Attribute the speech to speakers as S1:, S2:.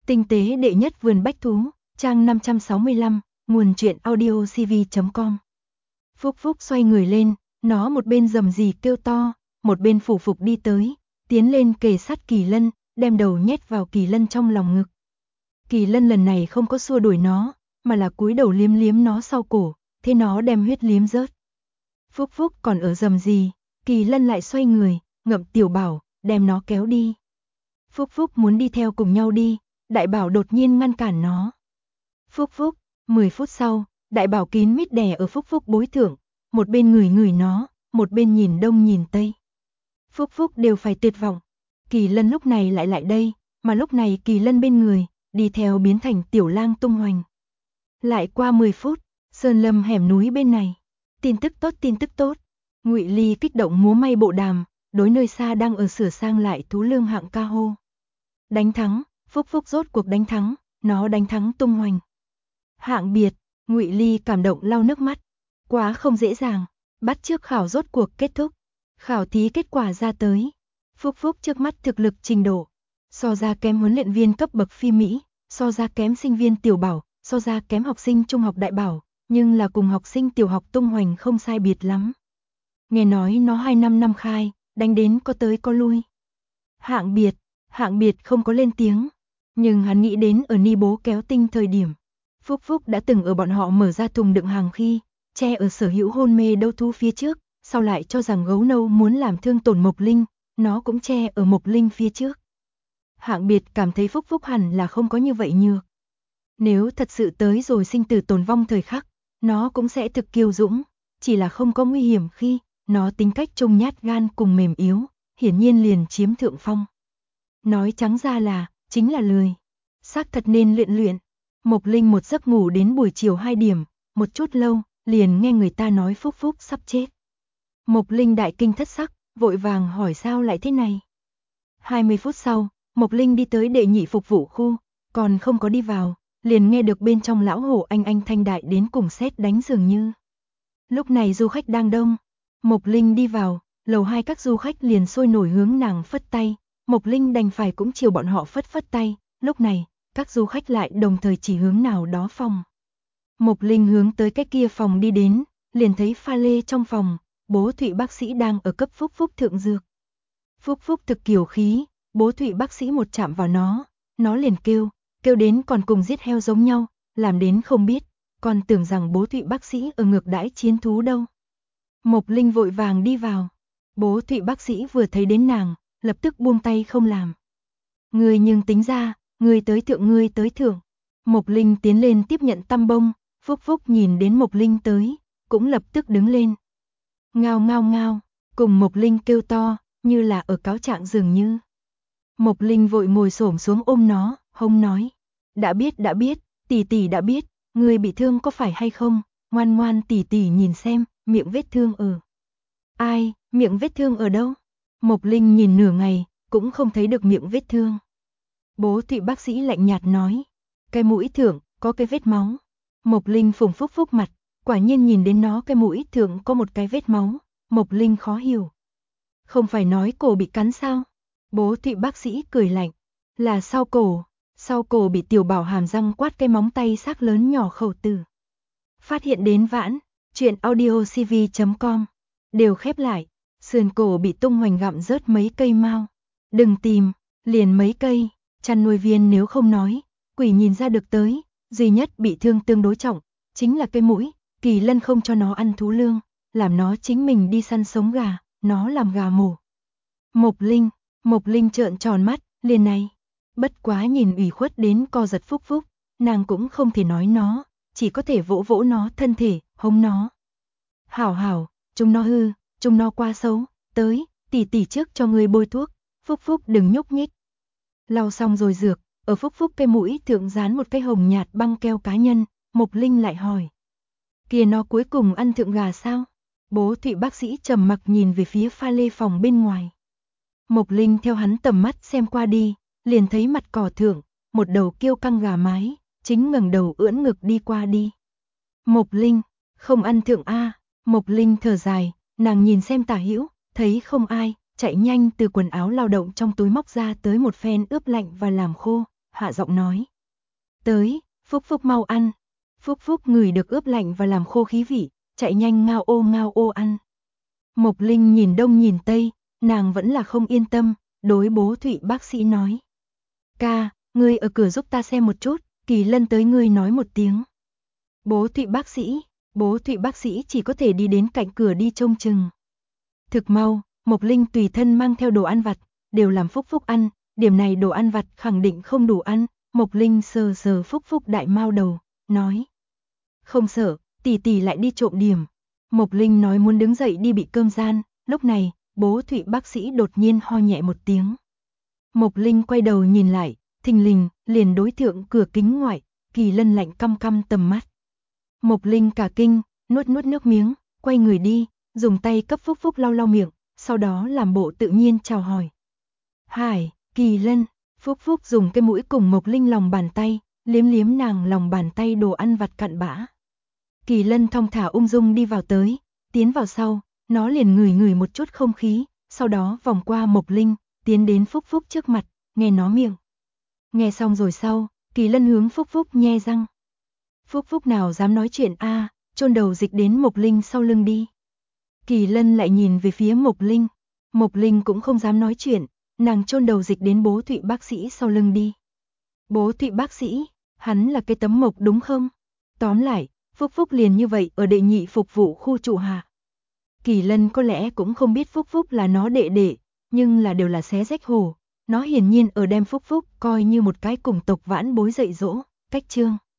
S1: Tinh tế đệ nhất vườn bách thú, trang 565, nguồn truyện audiocv.com. Phúc Phúc xoay người lên, nó một bên rầm rì kêu to, một bên phủ phục đi tới, tiến lên kề sát Kỳ Lân, đem đầu nhét vào Kỳ Lân trong lòng ngực. Kỳ Lân lần này không có xua đuổi nó, mà là cúi đầu liếm liếm nó sau cổ, thế nó đem huyết liếm rớt. Phúc Phúc còn ở rầm rì, Kỳ Lân lại xoay người, ngậm Tiểu Bảo, đem nó kéo đi. Phúc Phúc muốn đi theo cùng nhau đi, Đại Bảo đột nhiên ngăn cản nó. Phúc Phúc, 10 phút sau, Đại Bảo kín mít đè ở Phúc Phúc bối thượng, một bên ngửi ngửi nó, một bên nhìn đông nhìn tây. Phúc Phúc đều phải tuyệt vọng. Kỳ Lân lúc này lại đây, mà lúc này Kỳ Lân bên người, đi theo biến thành tiểu lang tung hoành. Lại qua 10 phút, sơn lâm hẻm núi bên này. Tin tức tốt. Ngụy Ly kích động múa may bộ đàm, đối nơi xa đang ở sửa sang lại thú lương hạng ca hô. Đánh thắng, Phúc Phúc rốt cuộc đánh thắng, nó đánh thắng tung hoành. Hạng biệt, Ngụy Ly cảm động lau nước mắt. Quá không dễ dàng, bắt trước khảo rốt cuộc kết thúc. Khảo thí kết quả ra tới. Phúc Phúc trước mắt thực lực trình độ. So ra kém huấn luyện viên cấp bậc phi Mỹ, so ra kém sinh viên tiểu bảo, so ra kém học sinh trung học đại bảo, nhưng là cùng học sinh tiểu học tung hoành không sai biệt lắm. Nghe nói nó 2 năm khai, đánh đến có tới có lui. Hạng biệt không có lên tiếng, nhưng hắn nghĩ đến ở Ni Bố kéo tinh thời điểm. Phúc Phúc đã từng ở bọn họ mở ra thùng đựng hàng khi, che ở sở hữu hôn mê đấu thú phía trước, sau lại cho rằng gấu nâu muốn làm thương tổn Mộc Linh, nó cũng che ở Mộc Linh phía trước. Hạng biệt cảm thấy Phúc Phúc hẳn là không có như vậy nhược. Nếu thật sự tới rồi sinh tử tồn vong thời khắc, nó cũng sẽ thực kiêu dũng, chỉ là không có nguy hiểm khi, nó tính cách trông nhát gan cùng mềm yếu, hiển nhiên liền chiếm thượng phong. Nói trắng ra là, chính là lười. Xác thật nên luyện. Mộc Linh một giấc ngủ đến buổi chiều 2 điểm, một chút lâu, liền nghe người ta nói Phúc Phúc sắp chết. Mộc Linh đại kinh thất sắc, vội vàng hỏi sao lại thế này. 20 phút sau, Mộc Linh đi tới đệ nhị phục vụ khu, còn không có đi vào, liền nghe được bên trong lão hổ anh thanh đại đến cùng sét đánh dường như. Lúc này du khách đang đông, Mộc Linh đi vào, lầu 2 các du khách liền sôi nổi hướng nàng phất tay, Mộc Linh đành phải cũng chiều bọn họ phất tay, lúc này, các du khách lại đồng thời chỉ hướng nào đó phòng. Mộc Linh hướng tới cái kia phòng đi đến, liền thấy pha lê trong phòng, Bố Thụy bác sĩ đang ở cấp Phúc Phúc thượng dược. Phúc Phúc thực kiều khí, Bố Thụy bác sĩ một chạm vào nó liền kêu đến còn cùng giết heo giống nhau, làm đến không biết, còn tưởng rằng Bố Thụy bác sĩ ở ngược đãi chiến thú đâu. Mộc Linh vội vàng đi vào, Bố Thụy bác sĩ vừa thấy đến nàng, lập tức buông tay không làm. Người nhưng tính ra, người tới thượng. Mộc Linh tiến lên tiếp nhận tăm bông, Phúc Phúc nhìn đến Mộc Linh tới, cũng lập tức đứng lên. Ngao, cùng Mộc Linh kêu to, như là ở cáo trạng dường như. Mộc Linh vội ngồi xổm xuống ôm nó, hông nói. Đã biết, tỷ đã biết, người bị thương có phải hay không, ngoan tỷ nhìn xem, miệng vết thương ở. Ai, miệng vết thương ở đâu? Mộc Linh nhìn nửa ngày, cũng không thấy được miệng vết thương. Bố Thụy bác sĩ lạnh nhạt nói, cái mũi thượng, có cái vết máu. Mộc Linh phùng Phúc Phúc mặt, quả nhiên nhìn đến nó cái mũi thượng có một cái vết máu, Mộc Linh khó hiểu. Không phải nói cổ bị cắn sao? Bố Thụy bác sĩ cười lạnh, là sau cổ bị tiểu bảo hàm răng quát cái móng tay sắc lớn nhỏ khẩu tử. Phát hiện đến vãn, truyện audiocv.com, đều khép lại, sườn cổ bị tung hoành gặm rớt mấy cây mao. Đừng tìm, liền mấy cây, chăn nuôi viên nếu không nói, quỷ nhìn ra được tới, duy nhất bị thương tương đối trọng, chính là cái mũi, Kỳ Lân không cho nó ăn thú lương, làm nó chính mình đi săn sống gà, nó làm gà mổ. Mộc Linh trợn tròn mắt, liền này, bất quá nhìn ủy khuất đến co giật Phúc Phúc, nàng cũng không thể nói nó, chỉ có thể vỗ vỗ nó thân thể, hống nó. Hảo, chúng nó hư, chúng nó quá xấu, tới, tỷ trước cho người bôi thuốc, Phúc Phúc đừng nhúc nhích. Lau xong rồi dược, ở Phúc Phúc cái mũi thượng dán một cái hồng nhạt băng keo cá nhân, Mộc Linh lại hỏi. Kìa nó cuối cùng ăn thượng gà sao? Bố Thụy bác sĩ trầm mặc nhìn về phía pha lê phòng bên ngoài. Mộc Linh theo hắn tầm mắt xem qua đi, liền thấy mặt cỏ thượng, một đầu kiêu căng gà mái, chính ngẩng đầu ưỡn ngực đi qua đi. Mộc Linh, không ăn thượng a. Mộc Linh thở dài, nàng nhìn xem tả hữu, thấy không ai, chạy nhanh từ quần áo lao động trong túi móc ra tới một phen ướp lạnh và làm khô, hạ giọng nói. Tới, Phúc Phúc mau ăn. Phúc Phúc ngửi được ướp lạnh và làm khô khí vị, chạy nhanh ngao ô ăn. Mộc Linh nhìn đông nhìn tây, nàng vẫn là không yên tâm, đối bố Thụy bác sĩ nói. Ca, ngươi ở cửa giúp ta xem một chút, Kỳ Lân tới ngươi nói một tiếng. Bố Thụy bác sĩ chỉ có thể đi đến cạnh cửa đi trông chừng. Thực mau, Mộc Linh tùy thân mang theo đồ ăn vặt, đều làm Phúc Phúc ăn, điểm này đồ ăn vặt khẳng định không đủ ăn, Mộc Linh sờ sờ Phúc Phúc đại mao đầu, nói. Không sợ, tỷ tỷ lại đi trộm điểm. Mộc Linh nói muốn đứng dậy đi bị cơm gian, lúc này, bố Thụy bác sĩ đột nhiên ho nhẹ một tiếng. Mộc Linh quay đầu nhìn lại, thình lình, liền đối thượng cửa kính ngoại, Kỳ Lân lạnh căm căm tầm mắt. Mộc Linh cả kinh, nuốt nước miếng, quay người đi, dùng tay cấp Phúc Phúc lau miệng, sau đó làm bộ tự nhiên chào hỏi. Hải, Kỳ Lân, Phúc Phúc dùng cái mũi cùng Mộc Linh lòng bàn tay, liếm nàng lòng bàn tay đồ ăn vặt cặn bã. Kỳ Lân thong thả ung dung đi vào tới, tiến vào sau, nó liền ngửi một chút không khí, sau đó vòng qua Mộc Linh, tiến đến Phúc Phúc trước mặt, nghe nó miệng. Nghe xong rồi sau, Kỳ Lân hướng Phúc Phúc nhe răng. Phúc Phúc nào dám nói chuyện chôn đầu dịch đến Mộc Linh sau lưng đi. Kỳ Lân lại nhìn về phía Mộc Linh cũng không dám nói chuyện, nàng chôn đầu dịch đến bố Thụy bác sĩ sau lưng đi. Bố Thụy bác sĩ, hắn là cái tấm mộc đúng không? Tóm lại, Phúc Phúc liền như vậy ở đệ nhị phục vụ khu trụ hạ. Kỳ Lân có lẽ cũng không biết Phúc Phúc là nó đệ đệ, nhưng là đều là xé rách hổ, nó hiển nhiên ở đem Phúc Phúc coi như một cái cùng tộc vãn bối dạy dỗ, cách chương.